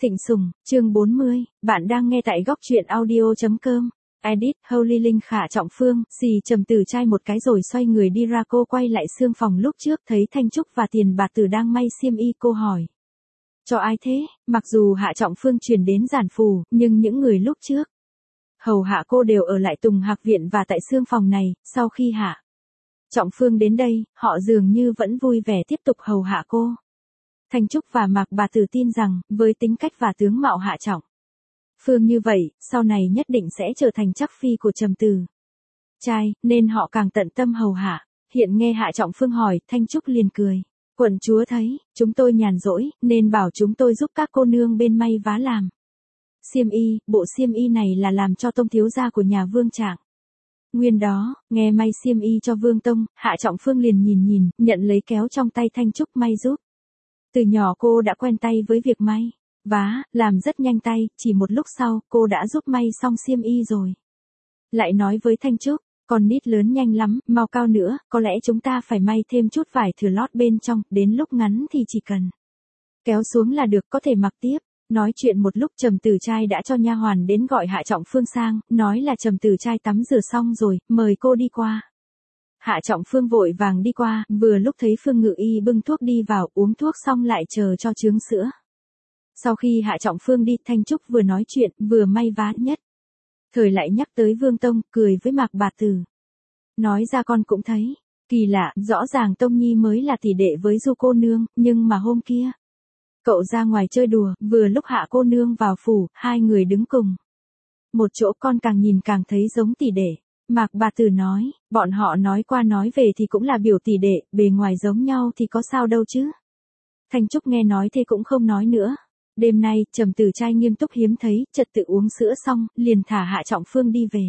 Thịnh Sùng, chương 40, bạn đang nghe tại góc truyện audio.com. Edit, Holy Linh Khả Trọng Phương, xì trầm từ chai một cái rồi xoay người đi ra. Cô quay lại xương phòng lúc trước thấy Thanh Trúc và Tiền Bạt Tử đang may xiêm y. Cô hỏi. Cho ai thế? Mặc dù Hạ Trọng Phương truyền đến giản phù, nhưng những người lúc trước hầu hạ cô đều ở lại Tùng Hạc Viện và tại xương phòng này. Sau khi Hạ Trọng Phương đến đây, họ dường như vẫn vui vẻ tiếp tục hầu hạ cô. Thanh Trúc và Mạc Bà Tử tin rằng, với tính cách và tướng mạo Hạ Trọng Phương như vậy, sau này nhất định sẽ trở thành chắc phi của Trầm Từ Trai, nên họ càng tận tâm hầu hạ. Hiện nghe Hạ Trọng Phương hỏi, Thanh Trúc liền cười. Quận chúa thấy, chúng tôi nhàn rỗi, nên bảo chúng tôi giúp các cô nương bên may vá làm xiêm y. Bộ xiêm y này là làm cho tông thiếu gia của nhà Vương Trạng Nguyên đó. Nghe may xiêm y cho Vương Tông, Hạ Trọng Phương liền nhìn, nhận lấy kéo trong tay Thanh Trúc may giúp. Từ nhỏ cô đã quen tay với việc may vá, làm rất nhanh tay, chỉ một lúc sau, cô đã giúp may xong xiêm y rồi. Lại nói với Thanh Trúc, con nít lớn nhanh lắm, mau cao nữa, có lẽ chúng ta phải may thêm chút vải thừa lót bên trong, đến lúc ngắn thì chỉ cần kéo xuống là được, có thể mặc tiếp. Nói chuyện một lúc Trầm Từ Trai đã cho nha hoàn đến gọi Hạ Trọng Phương sang, nói là Trầm Từ Trai tắm rửa xong rồi, mời cô đi qua. Hạ Trọng Phương vội vàng đi qua, vừa lúc thấy Phương Ngự Y bưng thuốc đi vào, uống thuốc xong lại chờ cho chướng sữa. Sau khi Hạ Trọng Phương đi, Thanh Trúc vừa nói chuyện, vừa may vá nhất thời lại nhắc tới Vương Tông, cười với Mạc Bà Tử. Nói ra con cũng thấy kỳ lạ, rõ ràng Tông Nhi mới là tỷ đệ với Du cô nương, nhưng mà hôm kia cậu ra ngoài chơi đùa, vừa lúc Hạ cô nương vào phủ, hai người đứng cùng một chỗ, con càng nhìn càng thấy giống tỷ đệ. Mạc Bà Tử nói, bọn họ nói qua nói về thì cũng là biểu tỷ đệ, bề ngoài giống nhau thì có sao đâu chứ. Thanh Trúc nghe nói thế cũng không nói nữa. Đêm nay, Trầm Từ Trai nghiêm túc hiếm thấy, trật tự uống sữa xong, liền thả Hạ Trọng Phương đi về.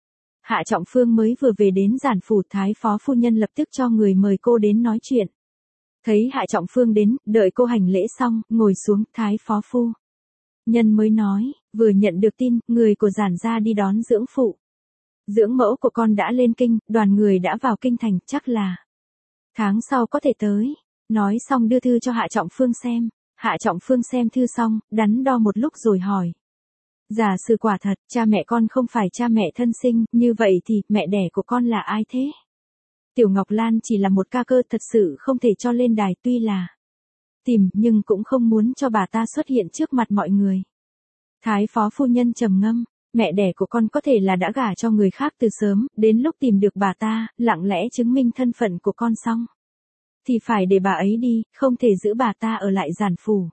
Hạ Trọng Phương mới vừa về đến giản phủ, Thái phó phu nhân lập tức cho người mời cô đến nói chuyện. Thấy Hạ Trọng Phương đến, đợi cô hành lễ xong, ngồi xuống, Thái phó phu nhân mới nói, vừa nhận được tin, người của giản gia đi đón dưỡng phụ dưỡng mẫu của con đã lên kinh, đoàn người đã vào kinh thành, chắc là tháng sau có thể tới. Nói xong đưa thư cho Hạ Trọng Phương xem. Hạ Trọng Phương xem thư xong, đắn đo một lúc rồi hỏi. Giả sử quả thật, cha mẹ con không phải cha mẹ thân sinh, như vậy thì, mẹ đẻ của con là ai thế? Tiểu Ngọc Lan chỉ là một ca cơ, thật sự không thể cho lên đài, tuy là tìm, nhưng cũng không muốn cho bà ta xuất hiện trước mặt mọi người. Thái phó phu nhân trầm ngâm. Mẹ đẻ của con có thể là đã gả cho người khác từ sớm, đến lúc tìm được bà ta, lặng lẽ chứng minh thân phận của con xong thì phải để bà ấy đi, không thể giữ bà ta ở lại giản phủ.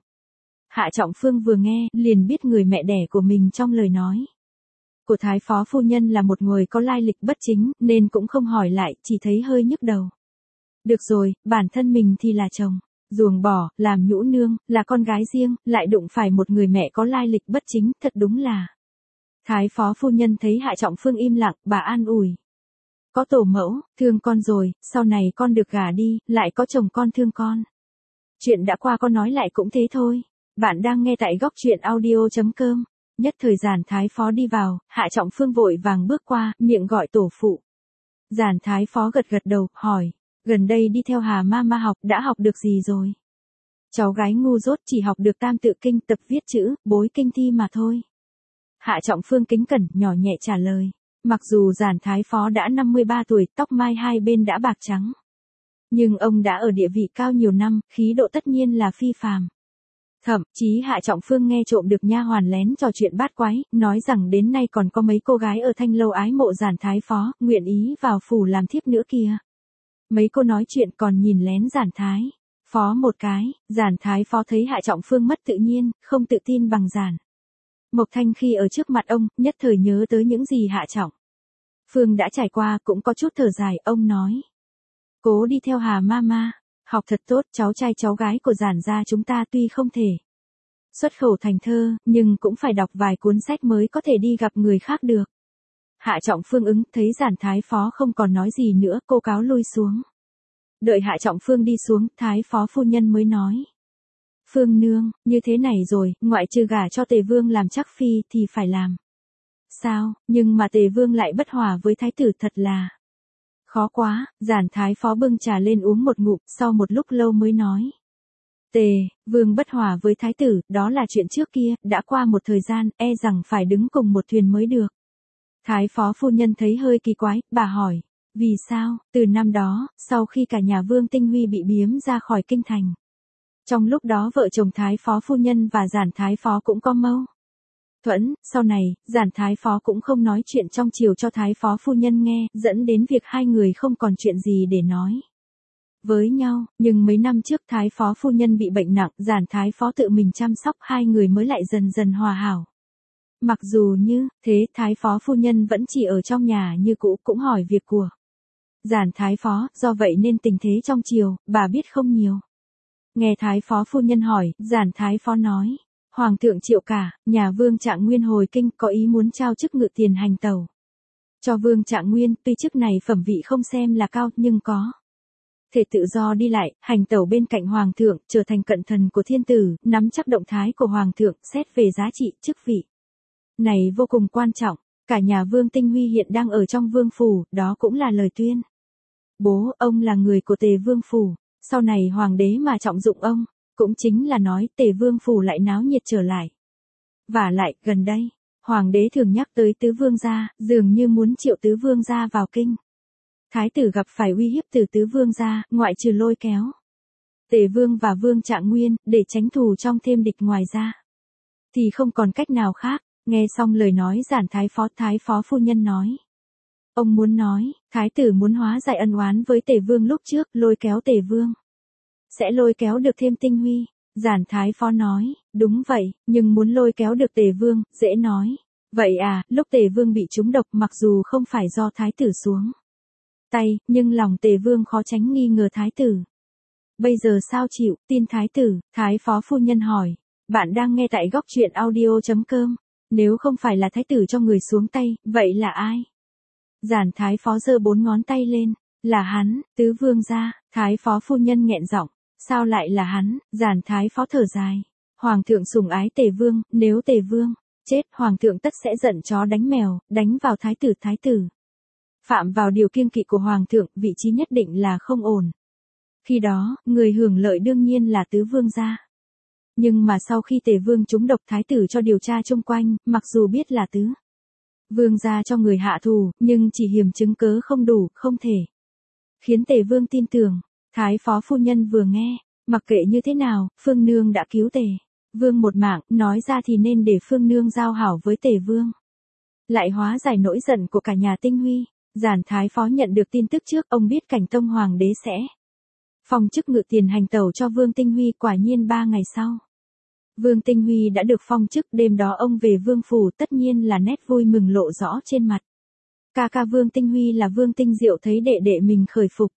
Hạ Trọng Phương vừa nghe, liền biết người mẹ đẻ của mình trong lời nói của Thái phó phu nhân là một người có lai lịch bất chính, nên cũng không hỏi lại, chỉ thấy hơi nhức đầu. Được rồi, bản thân mình thì là chồng ruồng bỏ, làm nhũ nương, là con gái riêng, lại đụng phải một người mẹ có lai lịch bất chính, thật đúng là. Thái phó phu nhân thấy Hạ Trọng Phương im lặng, bà an ủi. Có tổ mẫu, thương con rồi, sau này con được gả đi, lại có chồng con thương con. Chuyện đã qua con nói lại cũng thế thôi. Bạn đang nghe tại góc truyện audio.com. Nhất thời giản thái phó đi vào, Hạ Trọng Phương vội vàng bước qua, miệng gọi tổ phụ. Giản thái phó gật gật đầu, hỏi. Gần đây đi theo Hà Mama học, đã học được gì rồi? Cháu gái ngu dốt chỉ học được tam tự kinh, tập viết chữ, bối kinh thi mà thôi. Hạ Trọng Phương kính cẩn, nhỏ nhẹ trả lời. Mặc dù giản thái phó đã 53 tuổi, tóc mai hai bên đã bạc trắng, nhưng ông đã ở địa vị cao nhiều năm, khí độ tất nhiên là phi phàm. Thậm chí Hạ Trọng Phương nghe trộm được nha hoàn lén trò chuyện bát quái, nói rằng đến nay còn có mấy cô gái ở Thanh Lâu ái mộ giản thái phó, nguyện ý vào phủ làm thiếp nữa kìa. Mấy cô nói chuyện còn nhìn lén giản thái phó một cái. Giản thái phó thấy Hạ Trọng Phương mất tự nhiên, không tự tin bằng giản Mộc Thanh khi ở trước mặt ông, nhất thời nhớ tới những gì Hạ Trọng Phương đã trải qua, cũng có chút thở dài. Ông nói. Cố đi theo Hà Mama, học thật tốt, cháu trai cháu gái của giản gia chúng ta tuy không thể xuất khẩu thành thơ, nhưng cũng phải đọc vài cuốn sách mới có thể đi gặp người khác được. Hạ Trọng Phương ứng, thấy giản thái phó không còn nói gì nữa, cô cáo lui xuống. Đợi Hạ Trọng Phương đi xuống, thái phó phu nhân mới nói. Phương nương, như thế này rồi, ngoại trừ gả cho Tề Vương làm chắc phi thì phải làm sao, nhưng mà Tề Vương lại bất hòa với thái tử, thật là khó quá. Giản thái phó bưng trà lên uống một ngụm, sau một lúc lâu mới nói. Tề, Vương bất hòa với thái tử, đó là chuyện trước kia, đã qua một thời gian, e rằng phải đứng cùng một thuyền mới được. Thái phó phu nhân thấy hơi kỳ quái, bà hỏi, vì sao, từ năm đó, sau khi cả nhà Vương Tinh Huy bị biếm ra khỏi kinh thành. Trong lúc đó vợ chồng Thái phó phu nhân và Giản Thái phó cũng có mâu thuẫn, sau này, Giản Thái phó cũng không nói chuyện trong triều cho Thái phó phu nhân nghe, dẫn đến việc hai người không còn chuyện gì để nói với nhau, nhưng mấy năm trước Thái phó phu nhân bị bệnh nặng, Giản Thái phó tự mình chăm sóc, hai người mới lại dần dần hòa hảo. Mặc dù như thế, Thái phó phu nhân vẫn chỉ ở trong nhà như cũ, cũng hỏi việc của Giản Thái phó, do vậy nên tình thế trong triều, bà biết không nhiều. Nghe Thái phó phu nhân hỏi, Giản Thái phó nói, Hoàng thượng triệu cả, nhà Vương Trạng Nguyên hồi kinh, có ý muốn trao chức ngự tiền hành tẩu cho Vương Trạng Nguyên, tuy chức này phẩm vị không xem là cao, nhưng có thể tự do đi lại, hành tẩu bên cạnh Hoàng thượng, trở thành cận thần của thiên tử, nắm chắc động thái của Hoàng thượng, xét về giá trị, chức vị này vô cùng quan trọng. Cả nhà Vương Tinh Huy hiện đang ở trong vương phủ, đó cũng là lời tuyên bố ông là người của Tề Vương phủ, sau này hoàng đế mà trọng dụng ông, cũng chính là nói Tề Vương phủ lại náo nhiệt trở lại. Vả lại, gần đây, hoàng đế thường nhắc tới tứ vương gia, dường như muốn triệu tứ vương gia vào kinh. Thái tử gặp phải uy hiếp từ tứ vương gia, ngoại trừ lôi kéo Tề Vương và Vương Trạng Nguyên, để tránh thù trong thêm địch ngoài ra, thì không còn cách nào khác. Nghe xong lời nói Giản Thái phó phu nhân nói. Ông muốn nói, thái tử muốn hóa giải ân oán với Tề Vương lúc trước, lôi kéo Tề Vương. Sẽ lôi kéo được thêm Tinh Huy. Giản Thái phó nói, đúng vậy, nhưng muốn lôi kéo được Tề Vương, dễ nói. Vậy à, lúc Tề Vương bị trúng độc mặc dù không phải do thái tử xuống tay, nhưng lòng Tề Vương khó tránh nghi ngờ thái tử. Bây giờ sao chịu, tin thái tử, Thái phó phu nhân hỏi. Bạn đang nghe tại góc truyện audio.com. Nếu không phải là thái tử cho người xuống tay, vậy là ai? Giản Thái phó giơ 4 ngón tay lên, là hắn, tứ vương gia. Thái phó phu nhân nghẹn giọng, sao lại là hắn? Giản Thái phó thở dài, Hoàng thượng sủng ái Tề Vương, nếu Tề Vương chết, Hoàng thượng tất sẽ giận chó đánh mèo, đánh vào thái tử. Phạm vào điều kiêng kỵ của Hoàng thượng, vị trí nhất định là không ổn. Khi đó, người hưởng lợi đương nhiên là tứ vương gia. Nhưng mà sau khi Tề Vương trúng độc, thái tử cho điều tra chung quanh, mặc dù biết là tứ vương gia cho người hạ thù, nhưng chỉ hiểm chứng cớ không đủ, không thể khiến Tề Vương tin tưởng. Thái phó phu nhân vừa nghe, mặc kệ như thế nào, Phương Nương đã cứu Tề Vương một mạng, nói ra thì nên để Phương Nương giao hảo với Tề Vương, lại hóa giải nỗi giận của cả nhà Tinh Huy. Giản Thái phó nhận được tin tức trước, ông biết Cảnh Tông hoàng đế sẽ phong chức ngự tiền hành tẩu cho Vương Tinh Huy. Quả nhiên 3 ngày sau, Vương Tinh Huy đã được phong chức. Đêm đó ông về vương phủ, tất nhiên là nét vui mừng lộ rõ trên mặt. Ca Vương Tinh Huy là Vương Tinh Diệu thấy đệ đệ mình khởi phục,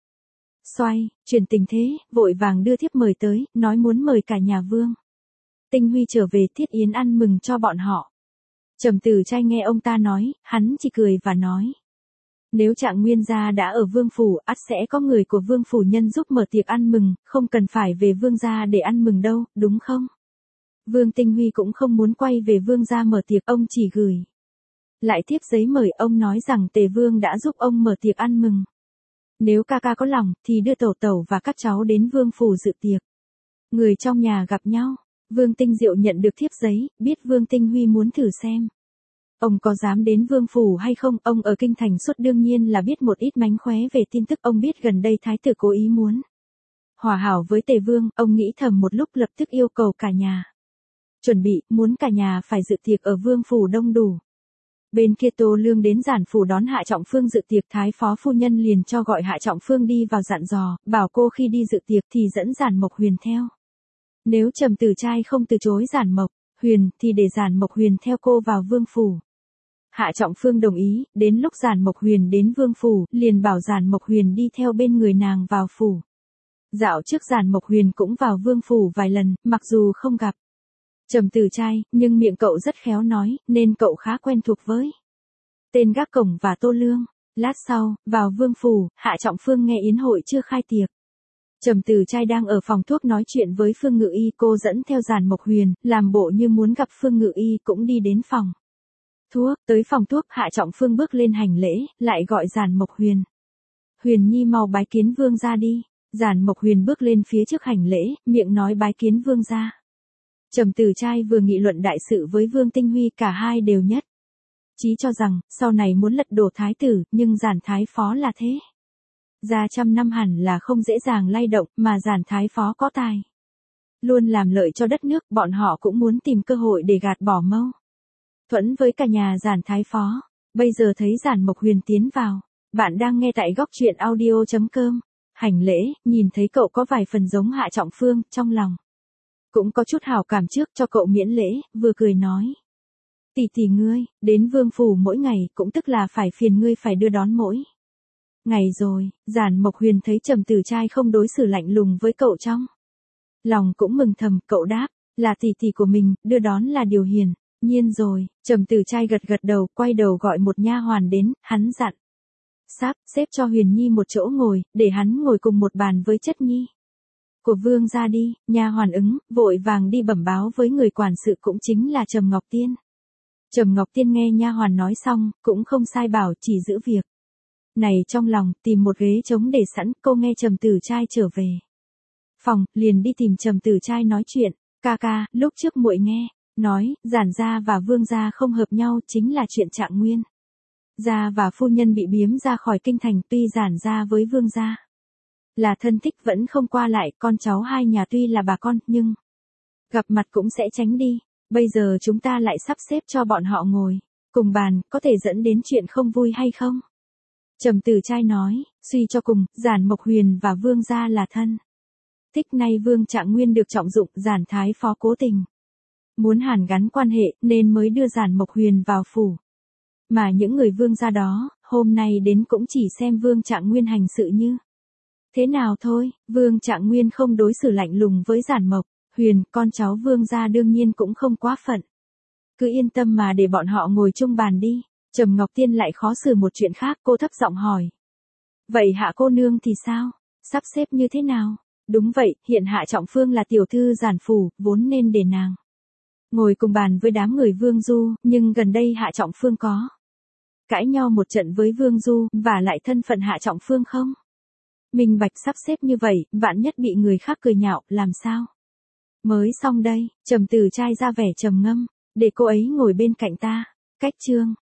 xoay chuyển tình thế, vội vàng đưa thiếp mời tới, nói muốn mời cả nhà Vương Tinh Huy trở về thiết yến ăn mừng cho bọn họ. Trầm Tử Trai nghe ông ta nói, hắn chỉ cười và nói, nếu Trạng Nguyên gia đã ở vương phủ, ắt sẽ có người của vương phủ nhân giúp mở tiệc ăn mừng, không cần phải về vương gia để ăn mừng đâu, đúng không? Vương Tinh Huy cũng không muốn quay về vương gia mở tiệc, ông chỉ gửi lại thiếp giấy mời. Ông nói rằng Tề Vương đã giúp ông mở tiệc ăn mừng, nếu ca có lòng, thì đưa tẩu và các cháu đến vương phủ dự tiệc. Người trong nhà gặp nhau, Vương Tinh Diệu nhận được thiếp giấy, biết Vương Tinh Huy muốn thử xem ông có dám đến vương phủ hay không. Ông ở kinh thành suốt, đương nhiên là biết một ít mánh khóe về tin tức. Ông biết gần đây thái tử cố ý muốn hòa hảo với Tề Vương, ông nghĩ thầm một lúc, lập tức yêu cầu cả nhà chuẩn bị, muốn cả nhà phải dự tiệc ở vương phủ đông đủ. Bên kia Tô Lương đến Giản phủ đón Hạ Trọng Phương dự tiệc. Thái phó phu nhân liền cho gọi Hạ Trọng Phương đi vào, dặn dò, bảo cô khi đi dự tiệc thì dẫn Giản Mộc Huyền theo. Nếu Trầm Tử Trai không từ chối Giản Mộc Huyền, thì để Giản Mộc Huyền theo cô vào vương phủ. Hạ Trọng Phương đồng ý, đến lúc Giản Mộc Huyền đến vương phủ, liền bảo Giản Mộc Huyền đi theo bên người nàng vào phủ. Dạo trước Giản Mộc Huyền cũng vào vương phủ vài lần, mặc dù không gặp Trầm Tử Trai, nhưng miệng cậu rất khéo nói, nên cậu khá quen thuộc với tên gác cổng và Tô Lương. Lát sau, vào vương phủ, Hạ Trọng Phương nghe yến hội chưa khai tiệc. Trầm Tử Trai đang ở phòng thuốc nói chuyện với Phương Ngự Y, cô dẫn theo Giản Mộc Huyền, làm bộ như muốn gặp Phương Ngự Y, cũng đi đến phòng thuốc. Tới phòng thuốc, Hạ Trọng Phương bước lên hành lễ, lại gọi Giản Mộc Huyền. Huyền Nhi mau bái kiến vương gia đi. Giản Mộc Huyền bước lên phía trước hành lễ, miệng nói bái kiến vương gia. Trầm Tử Trai vừa nghị luận đại sự với Vương Tinh Huy, cả hai đều nhất chí cho rằng, sau này muốn lật đổ thái tử, nhưng Giản Thái Phó là thế. Ra trăm năm hẳn là không dễ dàng lay động, mà Giản Thái Phó có tài. Luôn làm lợi cho đất nước, bọn họ cũng muốn tìm cơ hội để gạt bỏ mâu thuẫn với cả nhà Giản Thái Phó. Bây giờ thấy Giản Mộc Huyền tiến vào. Bạn đang nghe tại góc truyện audio.com. Hành lễ, nhìn thấy cậu có vài phần giống Hạ Trọng Phương, trong lòng cũng có chút hảo cảm trước cho cậu miễn lễ, vừa cười nói. Tỷ ngươi, đến vương phủ mỗi ngày, cũng tức là phải phiền ngươi phải đưa đón mỗi ngày rồi. Giản Mộc Huyền thấy Trầm Tử Trai không đối xử lạnh lùng với cậu trong lòng cũng mừng thầm, cậu đáp, là tỷ của mình, đưa đón là điều hiển nhiên rồi. Trầm Tử Trai gật gật đầu, quay đầu gọi một nha hoàn đến, hắn dặn. Sắp xếp cho Huyền Nhi một chỗ ngồi, để hắn ngồi cùng một bàn với chất nhi của vương gia đi. Nha hoàn ứng, vội vàng đi bẩm báo với người quản sự cũng chính là Trầm Ngọc Tiên. Trầm Ngọc Tiên nghe nha hoàn nói xong, cũng không sai bảo, chỉ giữ việc này trong lòng, tìm một ghế trống để sẵn. Cô nghe Trầm Tử Trai trở về phòng, liền đi tìm Trầm Tử Trai nói chuyện. Ca, lúc trước muội nghe nói, Giản gia và vương gia không hợp nhau, chính là chuyện Trạng Nguyên gia và phu nhân bị biếm ra khỏi kinh thành. Tuy Giản gia với vương gia là thân thích vẫn không qua lại, con cháu hai nhà tuy là bà con, nhưng gặp mặt cũng sẽ tránh đi. Bây giờ chúng ta lại sắp xếp cho bọn họ ngồi cùng bàn, có thể dẫn đến chuyện không vui hay không? Trầm Tử Trai nói, suy cho cùng, Giản Mộc Huyền và vương gia là thân thích, nay vương Trạng Nguyên được trọng dụng, Giản Thái Phó cố tình muốn hàn gắn quan hệ, nên mới đưa Giản Mộc Huyền vào phủ. Mà những người vương gia đó, hôm nay đến cũng chỉ xem vương Trạng Nguyên hành sự như thế nào thôi. Vương Trạng Nguyên không đối xử lạnh lùng với Giản Mộc Huyền, con cháu vương gia đương nhiên cũng không quá phận. Cứ yên tâm mà để bọn họ ngồi chung bàn đi. Trầm Ngọc Tiên lại khó xử một chuyện khác, cô thấp giọng hỏi. Vậy Hạ cô nương thì sao? Sắp xếp như thế nào? Đúng vậy, hiện Hạ Trọng Phương là tiểu thư Giản phủ, vốn nên để nàng ngồi cùng bàn với đám người Vương Du, nhưng gần đây Hạ Trọng Phương có cãi nhau một trận với Vương Du, và lại thân phận Hạ Trọng Phương không minh bạch, sắp xếp như vậy, vạn nhất bị người khác cười nhạo, làm sao? Mới xong đây, Trầm Tử Trai ra vẻ trầm ngâm, để cô ấy ngồi bên cạnh ta. Cách chương